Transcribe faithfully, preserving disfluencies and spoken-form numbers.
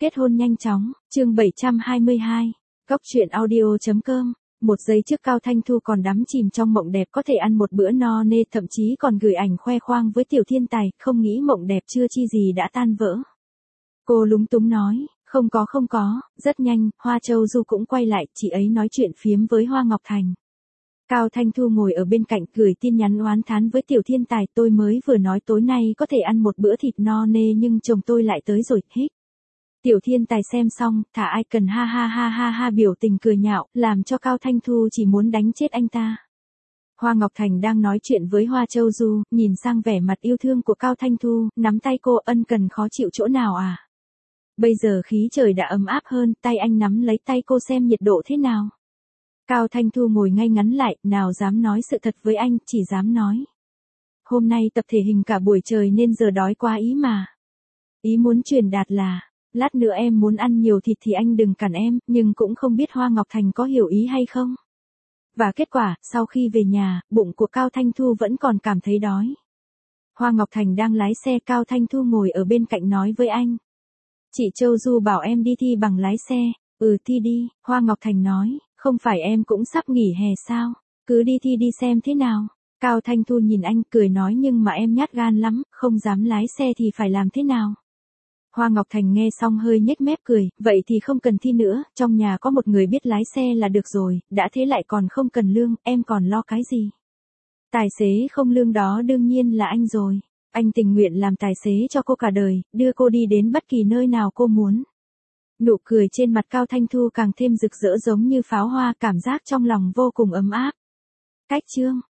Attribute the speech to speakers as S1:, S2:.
S1: Kết hôn nhanh chóng, chương bảy trăm hai mươi hai, Cóc truyện audio chấm com. Một giây trước Cao Thanh Thu còn đắm chìm trong mộng đẹp có thể ăn một bữa no nê, thậm chí còn gửi ảnh khoe khoang với Tiểu Thiên Tài, không nghĩ mộng đẹp chưa chi gì đã tan vỡ. Cô lúng túng nói, không có không có, rất nhanh, Hoa Châu Du cũng quay lại, chị ấy nói chuyện phiếm với Hoa Ngọc Thành. Cao Thanh Thu ngồi ở bên cạnh gửi tin nhắn oán thán với Tiểu Thiên Tài, tôi mới vừa nói tối nay có thể ăn một bữa thịt no nê nhưng chồng tôi lại tới rồi, hít. Tiểu Thiên Tài xem xong, thả ai cần ha ha ha ha ha biểu tình cười nhạo, làm cho Cao Thanh Thu chỉ muốn đánh chết anh ta. Hoa Ngọc Thành đang nói chuyện với Hoa Châu Du, nhìn sang vẻ mặt yêu thương của Cao Thanh Thu, nắm tay cô, ân cần khó chịu chỗ nào à? Bây giờ khí trời đã ấm áp hơn, tay anh nắm lấy tay cô xem nhiệt độ thế nào. Cao Thanh Thu ngồi ngay ngắn lại, nào dám nói sự thật với anh, chỉ dám nói. Hôm nay tập thể hình cả buổi trời nên giờ đói quá ý mà. Ý muốn truyền đạt là, lát nữa em muốn ăn nhiều thịt thì anh đừng cản em, nhưng cũng không biết Hoa Ngọc Thành có hiểu ý hay không. Và kết quả, sau khi về nhà, bụng của Cao Thanh Thu vẫn còn cảm thấy đói. Hoa Ngọc Thành đang lái xe, Cao Thanh Thu ngồi ở bên cạnh nói với anh. Chị Châu Du bảo em đi thi bằng lái xe, ừ thi đi, Hoa Ngọc Thành nói, không phải em cũng sắp nghỉ hè sao, cứ đi thi đi xem thế nào. Cao Thanh Thu nhìn anh cười nói nhưng mà em nhát gan lắm, không dám lái xe thì phải làm thế nào. Hoa Ngọc Thành nghe xong hơi nhếch mép cười, vậy thì không cần thi nữa, trong nhà có một người biết lái xe là được rồi, đã thế lại còn không cần lương, em còn lo cái gì. Tài xế không lương đó đương nhiên là anh rồi, anh tình nguyện làm tài xế cho cô cả đời, đưa cô đi đến bất kỳ nơi nào cô muốn. Nụ cười trên mặt Cao Thanh Thu càng thêm rực rỡ giống như pháo hoa, cảm giác trong lòng vô cùng ấm áp. Cách chương